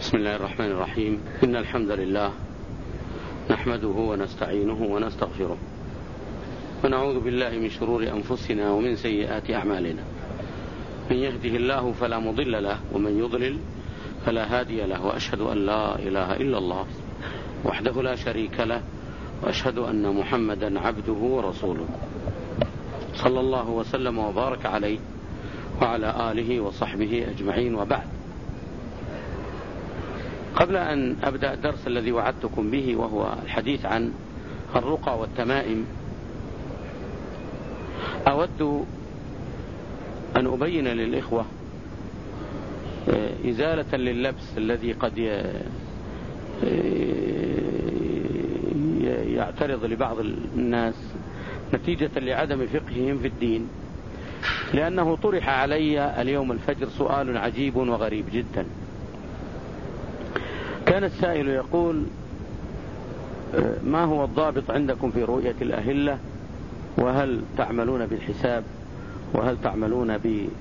بسم الله الرحمن الرحيم. إن الحمد لله نحمده ونستعينه ونستغفره ونعوذ بالله من شرور أنفسنا ومن سيئات أعمالنا. من يهده الله فلا مضل له ومن يضلل فلا هادي له، وأشهد أن لا إله إلا الله وحده لا شريك له، وأشهد أن محمدا عبده ورسوله صلى الله وسلم وبارك عليه وعلى آله وصحبه أجمعين، وبعد. قبل أن أبدأ الدرس الذي وعدتكم به وهو الحديث عن الرقى والتمائم، أود أن أبين للإخوة إزالة لللبس الذي قد يعترض لبعض الناس نتيجة لعدم فقههم في الدين، لأنه طرح علي اليوم الفجر سؤال عجيب وغريب جدا. كان السائل يقول: ما هو الضابط عندكم في رؤية الأهلة؟ وهل تعملون بالحساب؟ وهل تعملون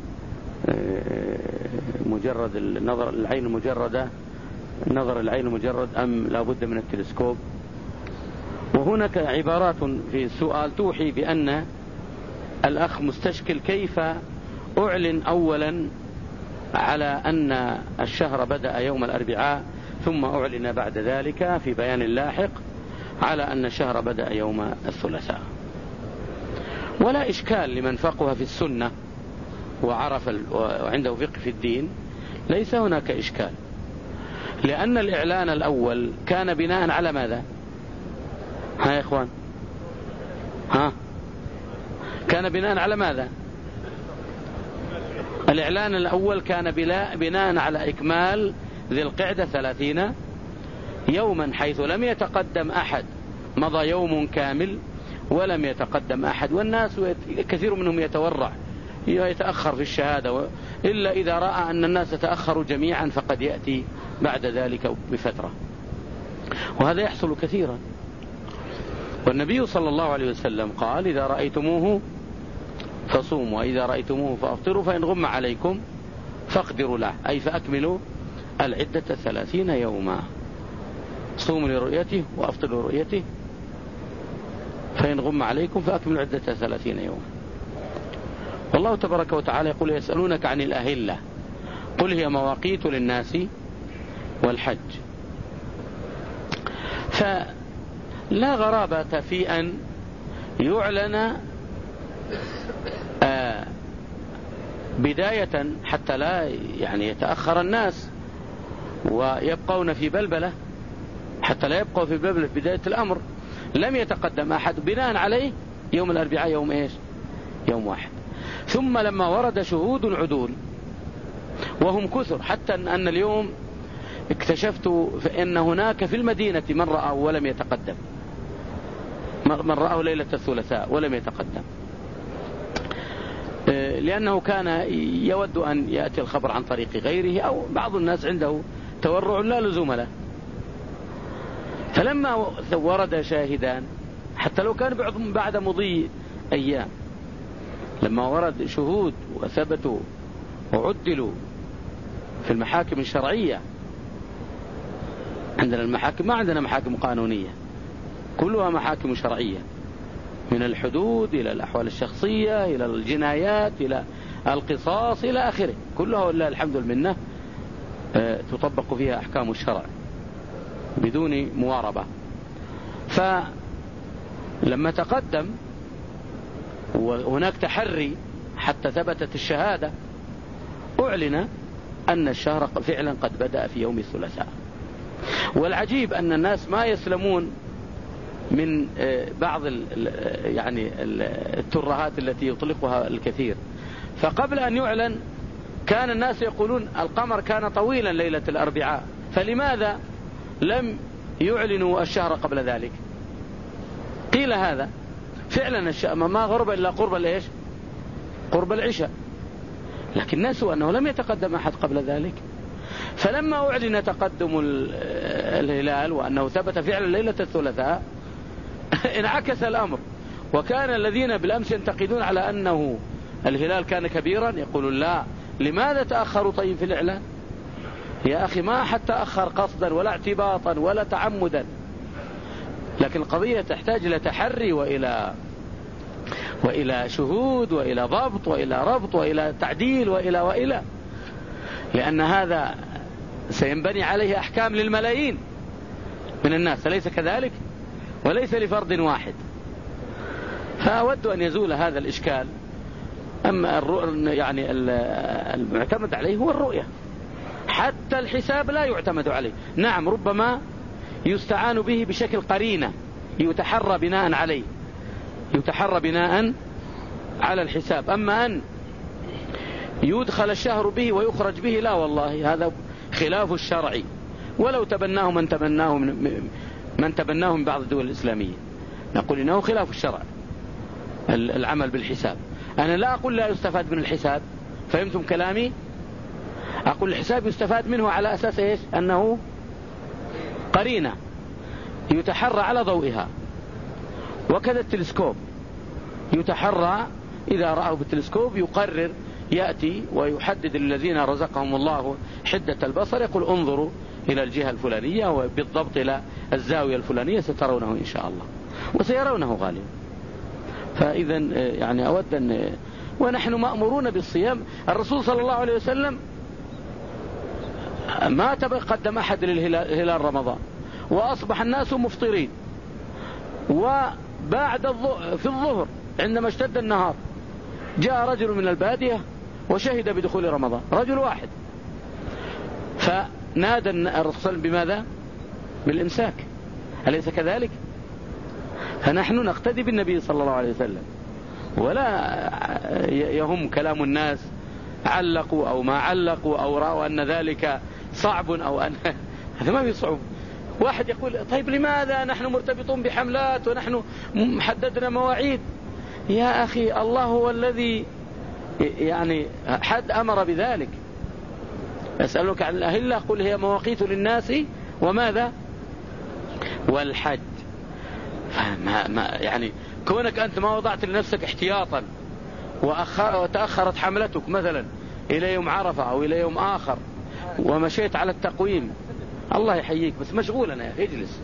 بمجرد النظر العين المجردة، نظر العين المجرد، أم لا بد من التلسكوب؟ وهناك عبارات في السؤال توحي بأن الأخ مستشكل كيف أعلن أولا على أن الشهر بدأ يوم الأربعاء، ثم أعلن بعد ذلك في بيان لاحق على أن الشهر بدأ يوم الثلاثاء. ولا إشكال لمن فقه في السنة وعرف وعنده فقه في الدين، ليس هناك إشكال، لأن الإعلان الأول كان بناء على ماذا؟ ها يا إخوان، كان بناء على ماذا؟ الإعلان الأول كان بناء على إكمال ذي القعدة 30 يوما، حيث لم يتقدم أحد، مضى يوم كامل ولم يتقدم أحد، والناس كثير منهم يتورع يتأخر في الشهادة، إلا إذا رأى أن الناس تأخروا جميعا فقد يأتي بعد ذلك بفترة، وهذا يحصل كثيرا. والنبي صلى الله عليه وسلم قال: إذا رأيتموه فصوموا، وإذا رأيتموه فأفطروا، فإن غم عليكم فاقدروا له، أي فأكملوا العدة 30 يوما. صوموا لرؤيته وأفطروا لرؤيته، فإن غم عليكم فأكملوا عدة 30 يوما. والله تبارك وتعالى يقول: يسألونك عن الأهلة قل هي مواقيت للناس والحج. فلا غرابة في أن يعلن بداية حتى لا يتأخر الناس ويبقون في بلبلة، حتى لا يبقوا في بلبلة في بداية الأمر. لم يتقدم أحد، بناء عليه يوم الأربعاء يوم إيش؟ يوم واحد. ثم لما ورد شهود عدول وهم كثر، حتى أن اليوم اكتشفت أن هناك في المدينة من رأوا ولم يتقدم، من رأوا ليلة الثلاثاء ولم يتقدم، لأنه كان يود أن يأتي الخبر عن طريق غيره، أو بعض الناس عنده تورع لا لزوم له. فلما ورد شاهدان، حتى لو كان بعد مضي أيام، لما ورد شهود وثبتوا وعدلوا في المحاكم الشرعية، عندنا المحاكم، ما عندنا محاكم قانونية، كلها محاكم شرعية، من الحدود إلى الأحوال الشخصية إلى الجنايات إلى القصاص إلى آخره، كلها والله الحمد لله تطبق فيها أحكام الشرع بدون مواربة. فلما تقدم وهناك تحري حتى ثبتت الشهادة، أعلن أن الشهر فعلا قد بدأ في يوم الثلاثاء. والعجيب أن الناس ما يسلمون من بعض الترهات التي يطلقها الكثير. فقبل أن يعلن كان الناس يقولون القمر كان طويلا ليلة الأربعاء، فلماذا لم يعلنوا الشهر قبل ذلك؟ قيل هذا فعلا ما غرب إلا قرب العشاء، لكن نسوا أنه لم يتقدم أحد قبل ذلك. فلما أعلن تقدم الهلال وأنه ثبت فعلا ليلة الثلاثاء انعكس الأمر، وكان الذين بالأمس ينتقدون على أنه الهلال كان كبيرا يقولون لا، لماذا تأخروا طيب في الإعلان؟ يا أخي ما حتى أخر قصدا ولا اعتباطا ولا تعمدا، لكن القضية تحتاج إلى تحري وإلى شهود وإلى ضبط وإلى ربط وإلى تعديل وإلى لأن هذا سينبني عليه أحكام للملايين من الناس، أليس كذلك؟ وليس لفرد واحد. فأود أن يزول هذا الإشكال. أما يعني المعتمد عليه هو الرؤية، حتى الحساب لا يعتمد عليه. نعم ربما يستعان به بشكل قرينة يتحرى بناء عليه، يتحرى بناء على الحساب. أما أن يدخل الشهر به ويخرج به لا والله، هذا خلاف الشرع، ولو تبناه من تبناه من بعض الدول الإسلامية نقول إنه خلاف الشرع العمل بالحساب. أنا لا أقول لا يستفاد من الحساب، فهمتم كلامي؟ أقول الحساب يستفاد منه على أساس إيش؟ أنه قرينة يتحرى على ضوئها، وكذا التلسكوب يتحرى إذا رأه بالتلسكوب يقرر، يأتي ويحدد للذين رزقهم الله حدة البصر يقول انظروا إلى الجهة الفلانية وبالضبط إلى الزاوية الفلانية سترونه إن شاء الله، وسيرونه غالبا. فإذا يعني أود أن ونحن مأمورون بالصيام. الرسول صلى الله عليه وسلم ما تقدم أحد للهلال رمضان وأصبح الناس مفطرين، وبعد في الظهر عندما اشتد النهار جاء رجل من البادية وشهد بدخول رمضان، رجل واحد، فنادى الرسول بماذا؟ بالإمساك، أليس كذلك؟ فنحن نقتدي بالنبي صلى الله عليه وسلم، ولا يهم كلام الناس علقوا أو ما علقوا أو رأوا أن ذلك صعب أو أن هذا ما بيصعب. واحد يقول طيب لماذا نحن مرتبطون بحملات ونحن محددنا مواعيد؟ يا أخي الله هو الذي يعني حد أمر بذلك. أسألك عن الأهلة قل هي مواقيت للناس وماذا؟ والحج. يعني كونك أنت ما وضعت لنفسك احتياطا وتأخرت حملتك مثلا إلى يوم عرفة أو إلى يوم آخر ومشيت على التقويم، الله يحييك بس مشغول أنا يا أخي اجلس.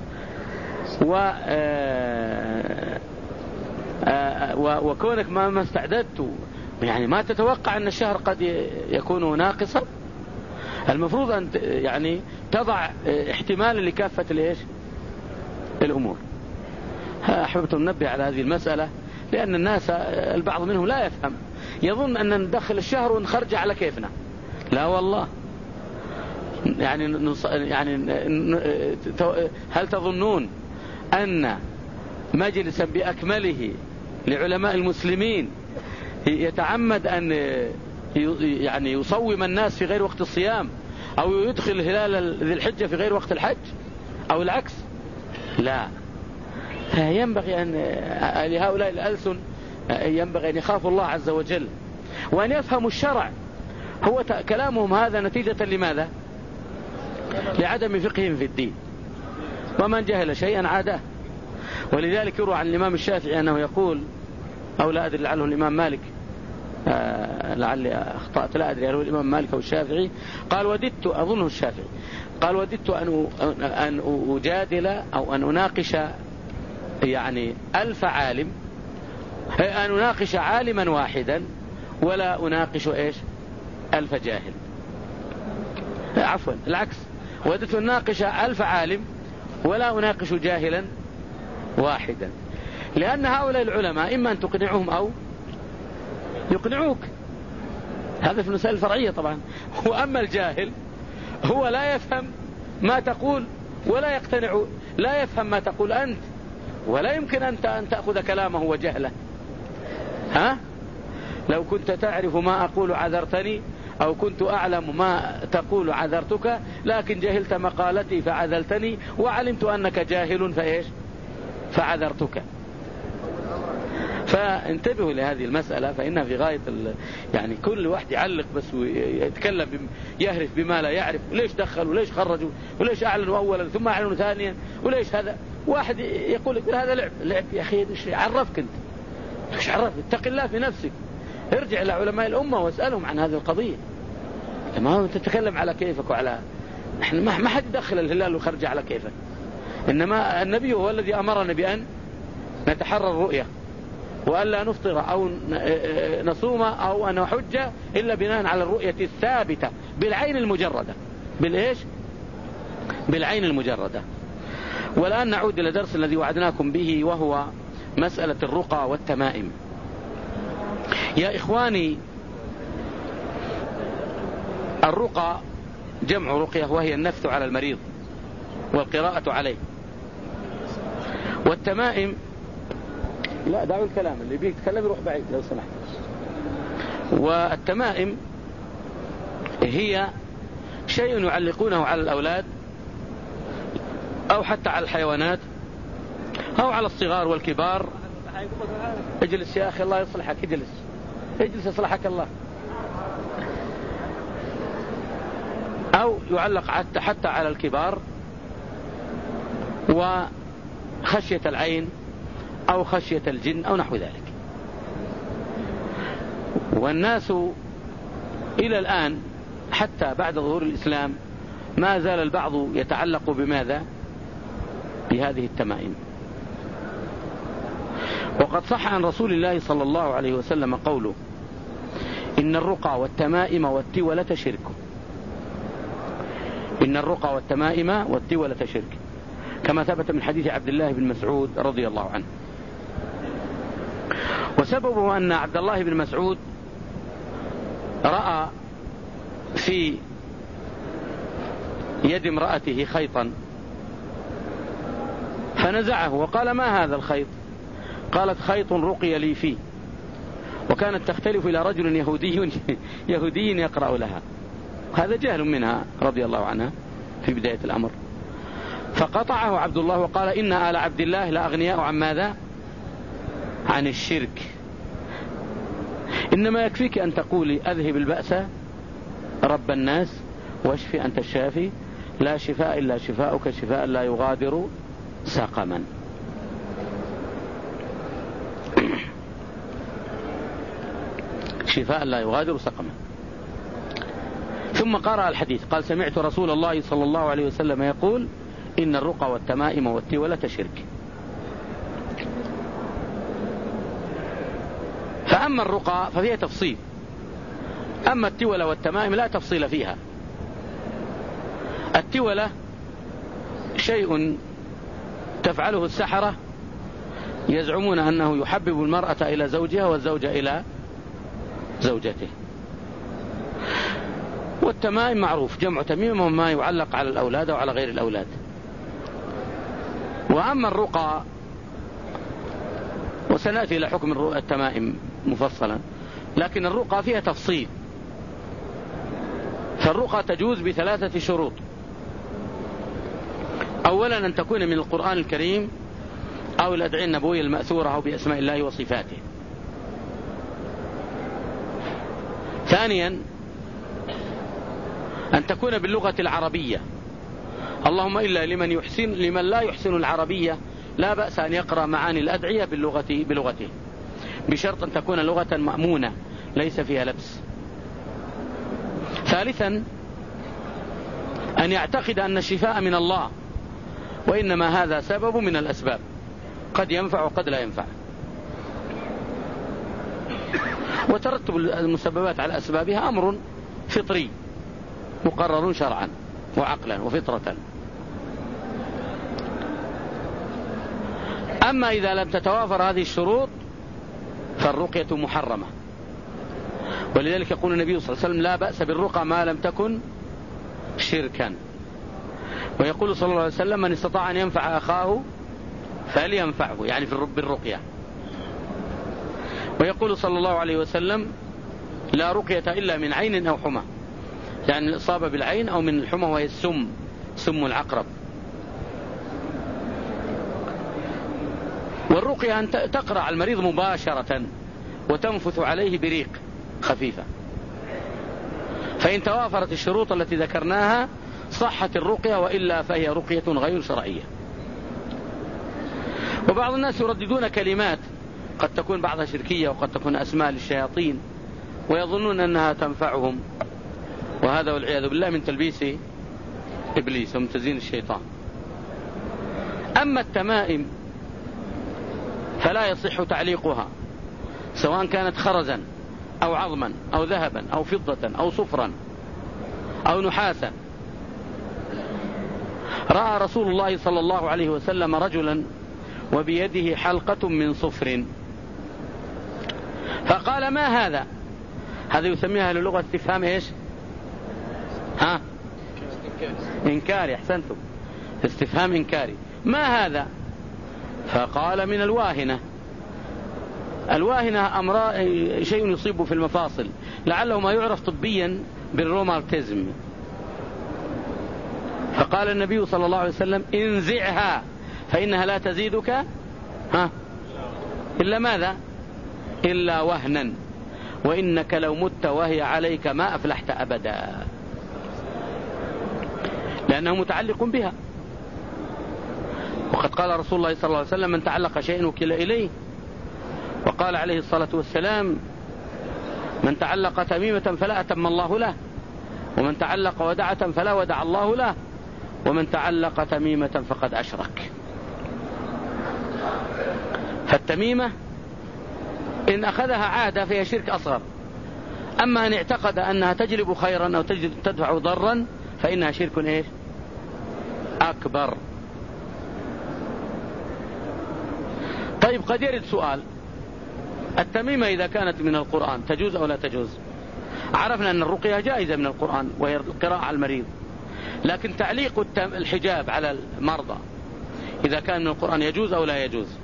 وكونك ما استعددت، يعني ما تتوقع أن الشهر قد يكون ناقصا. المفروض أن يعني تضع احتمال لكافة الأمور. أحببت ننبه على هذه المسألة، لأن الناس البعض منهم لا يفهم، يظن أن ندخل الشهر ونخرج على كيفنا. لا والله، يعني هل تظنون أن مجلسا بأكمله لعلماء المسلمين يتعمد أن يعني يصوم الناس في غير وقت الصيام أو يدخل هلال ذي الحجة في غير وقت الحج أو العكس؟ لا. فينبغي أن لهؤلاء الألسن ينبغي أن يخافوا الله عز وجل وأن يفهموا الشرع. هو كلامهم هذا نتيجة لماذا؟ لعدم فقههم في الدين، ومن جهل شيئا عاده. ولذلك يروى عن الإمام الشافعي أنه يقول، أو لا أدري لعله الإمام مالك، لعلي أخطأت لا أدري هل هو الإمام مالك أو الشافعي، قال وددت، أظنه الشافعي، قال وددت أن أجادل أو أن أناقش يعني 1000 عالم، أن أناقش عالما واحدا ولا أناقش 1000 جاهل. عفوا العكس، وددت أن أناقش 1000 عالم ولا أناقش جاهلا واحدا، لأن هؤلاء العلماء إما أن تقنعهم أو يقنعوك، هذا في المسائل الفرعية طبعا. وأما الجاهل هو لا يفهم ما تقول ولا يقتنع، لا يفهم ما تقول أنت، ولا يمكن أن تأخذ كلامه وجهله. لو كنت تعرف ما أقول عذرتني، أو كنت أعلم ما تقول عذرتك، لكن جهلت مقالتي فعذلتني، وعلمت أنك جاهل فعذرتك. فانتبهوا لهذه المسألة، فإنها في غاية يعني كل واحد يعلق بس ويتكلم يهرف بما لا يعرف، وليش دخل وليش خرجوا وليش أعلنوا أولا ثم أعلنوا ثانيا وليش هذا. واحد يقول هذا لعب يا أخي، إيش عرفك أنت؟ إيش عرفك؟ اتق الله في نفسك، ارجع إلى علماء الأمة واسألهم عن هذه القضية. ما تتكلم على كيفك وعلى احنا ما حد يدخل الهلال وخرج على كيفه، إنما النبي هو الذي أمرنا بأن نتحرى الرؤية وألا نفطر أو نصوم أو أن نحج إلا بناء على الرؤية الثابتة بالعين المجردة. بالإيش؟ بالعين المجردة. والآن نعود إلى درس الذي وعدناكم به، وهو مسألة الرقى والتمائم. يا إخواني، الرقى جمع رقية، وهي النفث على المريض والقراءة عليه. والتمائم، لا دعوا الكلام، اللي بيتكلم يروح بعيد لو سمحت. والتمائم هي شيء يعلقونه على الأولاد أو حتى على الحيوانات أو على الصغار والكبار. اجلس يا أخي الله يصلحك، اجلس يصلحك الله. أو يعلق حتى على الكبار، وخشية العين أو خشية الجن أو نحو ذلك. والناس إلى الآن حتى بعد ظهور الإسلام ما زال البعض يتعلق بماذا؟ بهذه التمائم. وقد صح عن رسول الله صلى الله عليه وسلم قوله: إن الرقى والتمائم والتولة شرك. إن الرقى والتمائم والتولة شرك، كما ثبت من حديث عبد الله بن مسعود رضي الله عنه. وسببه أن عبد الله بن مسعود رأى في يد امرأته خيطا فنزعه وقال: ما هذا الخيط؟ قالت: خيط رقي لي فيه. وكانت تختلف إلى رجل يهودي يقرأ لها. هذا جهل منها رضي الله عنها في بداية الأمر. فقطعه عبد الله وقال: إن آل عبد الله لأغنياء عن ماذا؟ عن الشرك. إنما يكفيك أن تقولي: أذهب البأس رب الناس واشفي أنت الشافي، لا شفاء إلا شفاؤك شفاء لا يغادر سقما. شفاء لا يغادر سقما. ثم قرأ الحديث قال: سمعت رسول الله صلى الله عليه وسلم يقول: إن الرقى والتمائم والتولة شرك. فأما الرقى ففيها تفصيل، أما التولة والتمائم لا تفصيل فيها. التولة شيء تفعله السحرة، يزعمون أنه يحبب المرأة إلى زوجها والزوجة إلى زوجته. والتمائم معروف جمع تميمة، ما يعلق على الأولاد أو على غير الأولاد. وأما الرقى، وسنأتي إلى حكم التمائم مفصلا، لكن الرقى فيها تفصيل. فالرقى تجوز بثلاثة شروط: أولا أن تكون من القرآن الكريم أو الأدعية النبوية المأثورة أو بأسماء الله وصفاته. ثانيا أن تكون باللغة العربية، اللهم إلا لمن لا يحسن العربية لا بأس أن يقرأ معاني الأدعية بلغته، بشرط أن تكون لغة مأمونة ليس فيها لبس. ثالثا أن يعتقد أن الشفاء من الله، وإنما هذا سبب من الأسباب، قد ينفع وقد لا ينفع. وترتب المسببات على أسبابها أمر فطري مقرر شرعا وعقلا وفطرة. أما إذا لم تتوافر هذه الشروط فالرقية محرمة. ولذلك يقول النبي صلى الله عليه وسلم: لا بأس بالرقى ما لم تكن شركا. ويقول صلى الله عليه وسلم: من استطاع أن ينفع أخاه فلينفعه، يعني في بالرقية. ويقول صلى الله عليه وسلم: لا رقية إلا من عين أو حمى، يعني الإصابة بالعين أو من الحمى وهي سم العقرب. والرقية أن تقرأ على المريض مباشرة وتنفث عليه بريق خفيفة. فإن توافرت الشروط التي ذكرناها صحت الرقية، وإلا فهي رقية غير شرعية. وبعض الناس يرددون كلمات قد تكون بعضها شركية وقد تكون أسماء للشياطين ويظنون أنها تنفعهم، وهذا والعياذ بالله من تلبيس إبليس ومن تزيين الشيطان. أما التمائم فلا يصح تعليقها، سواء كانت خرزا أو عظما أو ذهبا أو فضة أو صفرا أو نحاسا. رأى رسول الله صلى الله عليه وسلم رجلا وبيده حلقة من صفر، فقال: ما هذا؟ هذا يسميها للغة استفهام إيش؟ إنكاري. أحسنتم، استفهام إنكاري. ما هذا؟ فقال: من الواهنة. الواهنة شيء يصيب في المفاصل، لعله ما يعرف طبيا بالروماتيزم. فقال النبي صلى الله عليه وسلم: انزعها فإنها لا تزيدك إلا ماذا؟ إلا وهنا، وإنك لو مت وهي عليك ما أفلحت أبدا، لأنه متعلق بها. وقد قال رسول الله صلى الله عليه وسلم: من تعلق شيء وكل إليه. وقال عليه الصلاة والسلام: من تعلق تميمة فلا أتم الله له، ومن تعلق ودعة فلا ودع الله له، ومن تعلق تميمة فقد أشرك. فالتميمة إن أخذها عادة فهي شرك أصغر، أما أن اعتقد أنها تجلب خيرا أو تدفع ضرا فإنها شرك إيش؟ أكبر. طيب، قد يرد سؤال: التميمة إذا كانت من القرآن تجوز أو لا تجوز؟ عرفنا أن الرقية جائزة من القرآن وهي القراءة على المريض، لكن تعليق الحجاب على المرضى إذا كان من القرآن يجوز أو لا يجوز؟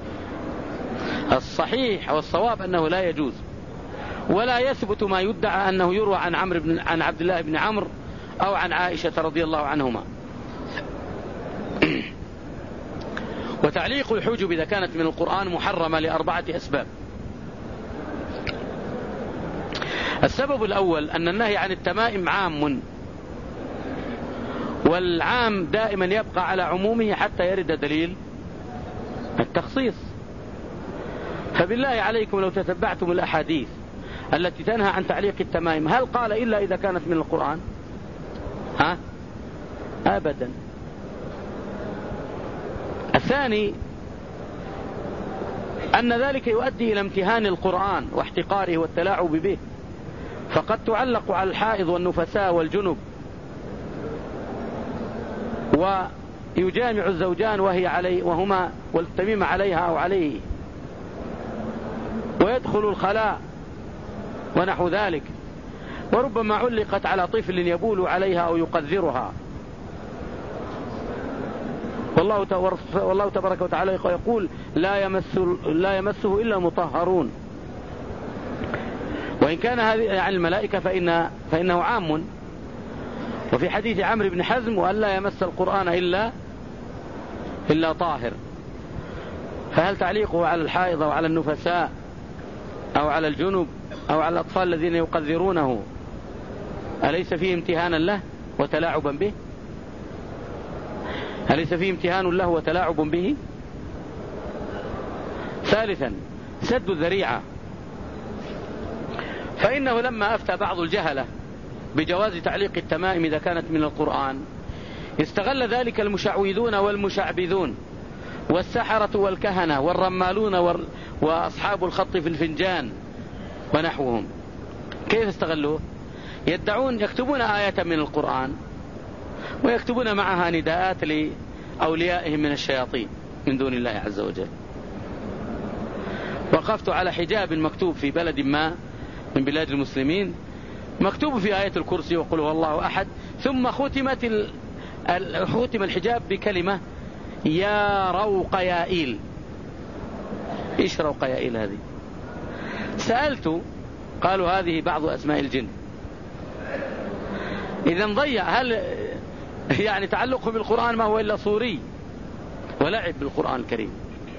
الصحيح والصواب أنه لا يجوز، ولا يثبت ما يدعى أنه يروى عن عبد الله بن عمرو أو عن عائشة رضي الله عنهما. وتعليق الحجب إذا كانت من القرآن محرمة ل4 أسباب. السبب الأول أن النهي عن التمائم عام، والعام دائما يبقى على عمومه حتى يرد دليل التخصيص. فبالله عليكم لو تتبعتم الأحاديث التي تنهى عن تعليق التمائم، هل قال إلا إذا كانت من القرآن؟ أبدا. الثاني أن ذلك يؤدي إلى امتهان القرآن واحتقاره والتلاعب به، فقد تعلق على الحائض والنفساء والجنب، ويجامع الزوجان وهي عليه وهما والتميم عليها أو عليه، ويدخل الخلاء ونحو ذلك، وربما علقت على طفل يبول عليها أو يقذرها. والله تبارك وتعالى يقول: لا يمسه إلا المطهرون. وإن كان هذه عن الملائكة فإنه عام. وفي حديث عمرو بن حزم: وأن لا يمس القرآن إلا طاهر. فهل تعليقه على الحائض أو على النفساء أو على الجنب أو على الأطفال الذين يقذرونه أليس فيه امتهانا له وتلاعبا به؟ أليس فيه امتهان له وتلاعب به؟ ثالثا، سد الذريعة، فإنه لما أفتى بعض الجهلة بجواز تعليق التمائم إذا كانت من القرآن، استغل ذلك المشعوذون والمشعبذون والسحرة والكهنة والرمالون وأصحاب الخط في الفنجان ونحوهم. كيف استغلوه؟ يدعون يكتبون آية من القرآن ويكتبون معها نداءات لأوليائهم من الشياطين من دون الله عز وجل. وقفت على حجاب مكتوب في بلد ما من بلاد المسلمين، مكتوب في آية الكرسي وقل هو الله أحد، ثم ختم الحجاب بكلمة يا روق يا إيل. إيش روق يا إيل هذه؟ سألت، قالوا هذه بعض أسماء الجن. إذن ضيع. هل يعني تعلقه بالقرآن ما هو إلا صوري ولعب بالقرآن الكريم؟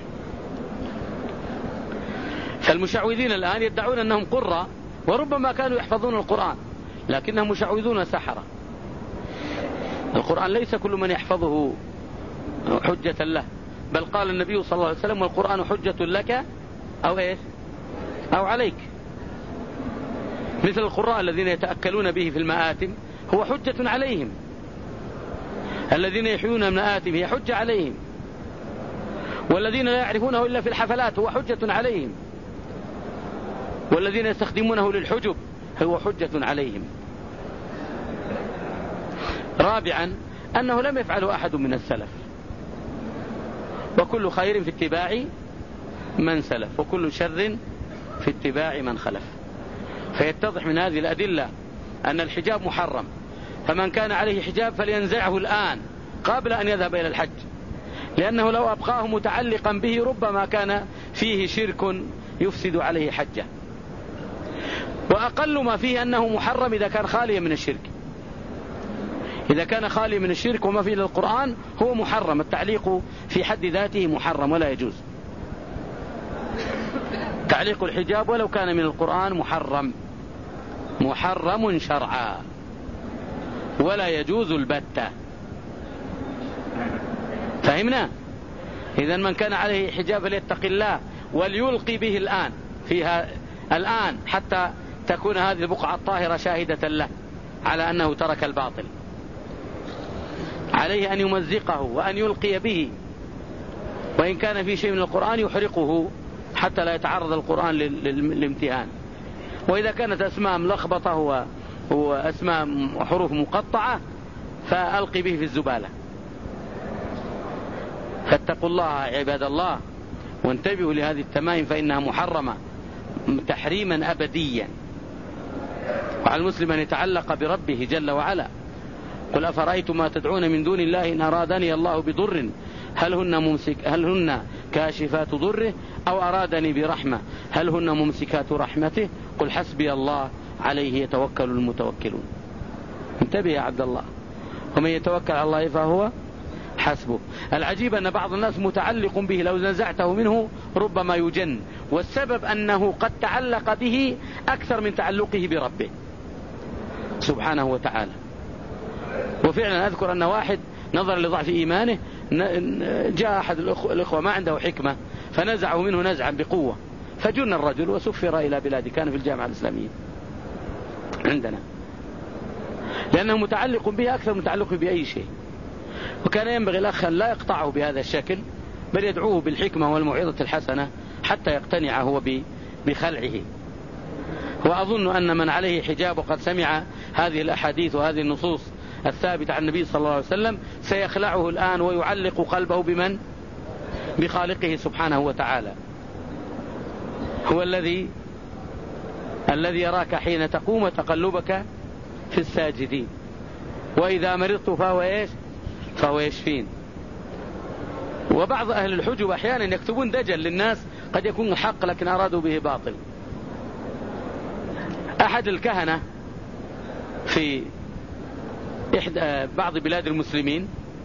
فالمشعوذين الآن يدعون أنهم قراء وربما كانوا يحفظون القرآن، لكنهم مشعوذون سحرة. القرآن ليس كل من يحفظه حجة له، بل قال النبي صلى الله عليه وسلم: والقرآن حجة لك أو إيش أو عليك. مثل القراء الذين يتأكلون به في المآتم هو حجة عليهم، الذين يحيون من آتهم هي حجة عليهم، والذين لا يعرفونه إلا في الحفلات هو حجة عليهم، والذين يستخدمونه للحجب هو حجة عليهم. رابعا أنه لم يفعله أحد من السلف، وكل خير في اتباع من سلف، وكل شر في اتباع من خلف. فيتضح من هذه الأدلة أن الحجاب محرم، فمن كان عليه حجاب فلينزعه الآن قبل أن يذهب إلى الحج، لأنه لو أبقاه متعلقا به ربما كان فيه شرك يفسد عليه حجه. وأقل ما فيه أنه محرم إذا كان خاليا من الشرك. إذا كان خالي من الشرك وما فيه للقرآن هو محرم، التعليق في حد ذاته محرم ولا يجوز. تعليق الحجاب ولو كان من القرآن محرم شرعا ولا يجوز البتة. فهمنا؟ إذن من كان عليه حجاب فليتق الله وليلقي به الآن فيها الآن حتى تكون هذه البقعة الطاهرة شاهدة له على أنه ترك الباطل. عليه أن يمزقه وأن يلقي به، وإن كان في شيء من القرآن يحرقه حتى لا يتعرض القرآن للامتهان. وإذا كانت أسماء ملخبطة وأسماء حروف مقطعة فألقي به في الزبالة. فاتقوا الله عباد الله وانتبهوا لهذه التمائم فإنها محرمة تحريما أبديا. وعلى المسلم أن يتعلق بربه جل وعلا. قل أفرأيتم ما تدعون من دون الله إن أرادني الله بضر هل هن كاشفات ضره أو أرادني برحمة هل هن ممسكات رحمته قل حسبي الله عليه يتوكل المتوكلون. انتبه يا عبد الله، ومن يتوكل على الله فهو حسبه. العجيب أن بعض الناس متعلق به لو نزعته منه ربما يجن، والسبب أنه قد تعلق به أكثر من تعلقه بربه سبحانه وتعالى. وفعلا أذكر أن واحد نظر لضعف إيمانه جاء أحد الإخوة ما عنده حكمة فنزعه منه نزعا بقوة فجن الرجل وسفر إلى بلاد كان في الجامعة الإسلامية عندنا، لأنه متعلق به أكثر من تعلقه بأي شيء. وكان ينبغي الأخ أن لا يقطعه بهذا الشكل بل يدعوه بالحكمة والموعظة الحسنة حتى يقتنع هو بخلعه. وأظن أن من عليه حجاب وقد سمع هذه الأحاديث وهذه النصوص الثابتة عن النبي صلى الله عليه وسلم سيخلعه الآن ويعلق قلبه بمن؟ بخالقه سبحانه وتعالى. هو الذي يراك حين تقوم وتقلبك في الساجدين وإذا مرضت فهو يشفين. وبعض أهل الحجب أحيانا يكتبون دجل للناس قد يكون حق لكن أرادوا به باطل. أحد الكهنة في إحدى بعض بلاد المسلمين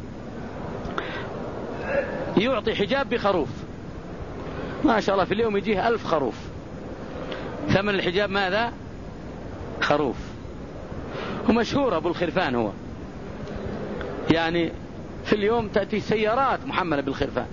يعطي حجاب بخروف ما شاء الله في اليوم يجيه 1000 خروف. ثمن الحجاب ماذا؟ خروف. ومشهور أبو الخرفان هو، يعني في اليوم تأتي سيارات محملة بالخرفان.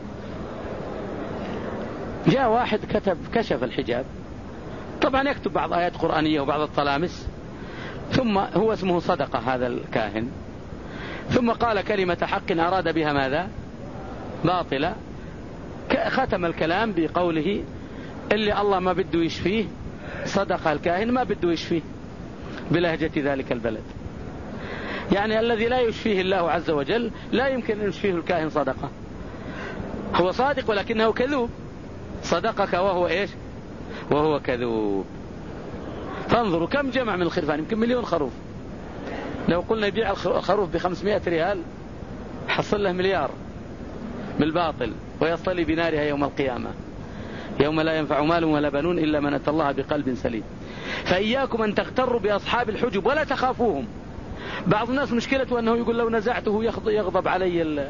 جاء واحد كشف الحجاب، طبعا يكتب بعض آيات قرآنية وبعض الطلامس، ثم هو اسمه صدقة هذا الكاهن، ثم قال كلمة حق أراد بها ماذا؟ باطلة. ختم الكلام بقوله اللي الله ما بده يشفيه صدق الكاهن ما بده يشفيه بلهجة ذلك البلد. يعني الذي لا يشفيه الله عز وجل لا يمكن أن يشفيه الكاهن صدقة. هو صادق ولكنه كذوب. صدقك وهو كذوب. فانظروا كم جمع من الخرفان، يمكن 1,000,000 خروف. لو قلنا يبيع الخروف ب500 ريال حصل له مليار بالباطل ويصطلي بنارها يوم القيامة يوم لا ينفع مال ولا بنون إلا من أتى الله بقلب سليم. فإياكم أن تغتروا بأصحاب الحجب ولا تخافوهم. بعض الناس مشكلته أنه يقول لو نزعته يغضب علي.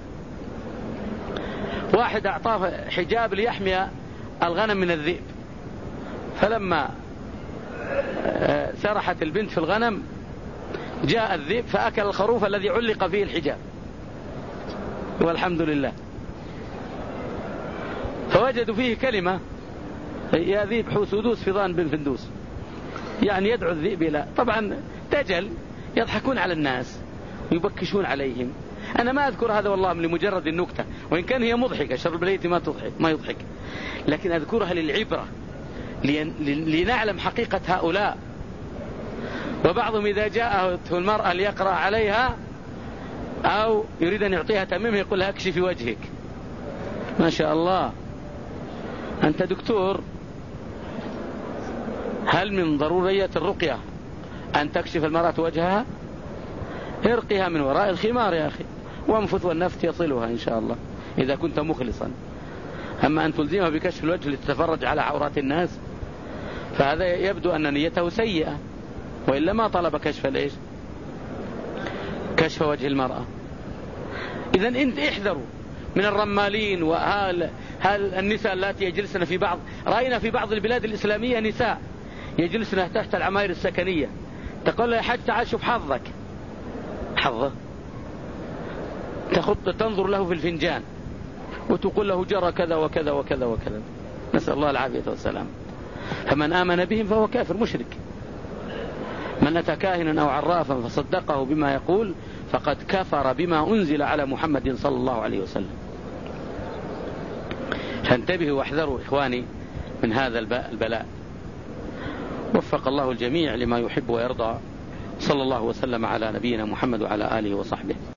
واحد أعطاه حجاب ليحمي الغنم من الذئب، فلما سرحت البنت في الغنم جاء الذئب فأكل الخروف الذي علق فيه الحجاب والحمد لله. فوجدوا فيه كلمة يا ذئب حوسودوس فضان بن فندوس، يعني يدعو الذئب إلى طبعا دجل يضحكون على الناس ويبكشون عليهم. أنا ما أذكر هذا والله لمجرد النكتة، وإن كان هي مضحكة، شر البلية ما يضحك، لكن أذكرها للعبرة، لنعلم حقيقة هؤلاء. وبعضهم إذا جاءته المرأة ليقرأ عليها أو يريد أن يعطيها تميم يقول لها اكشفي وجهك. ما شاء الله، أنت دكتور، هل من ضرورية الرقية أن تكشف المرأة وجهها؟ ارقها من وراء الخمار يا أخي، وانفث والنفث يصلها إن شاء الله إذا كنت مخلصا. أما أن تلزمها بكشف الوجه لتتفرج على عورات الناس، فهذا يبدو أن نيته سيئة، وإلا ما طلب كشف وجه المرأة. إذن انت احذروا من الرمالين. وهل النساء اللاتي يجلسن في بعض، رأينا في بعض البلاد الإسلامية نساء يجلسن تحت العماير السكنية، تقول له يا حاج تعال شوف حظك، حظه تنظر له في الفنجان وتقول له جرى كذا وكذا وكذا وكذا، نسأل الله العافية والسلام. فمن آمن بهم فهو كافر مشرك. من أتى كاهنا أو عرافا فصدقه بما يقول فقد كفر بما أنزل على محمد صلى الله عليه وسلم. فانتبهوا واحذروا إخواني من هذا البلاء. وفق الله الجميع لما يحب ويرضى. صلى الله وسلم على نبينا محمد وعلى آله وصحبه.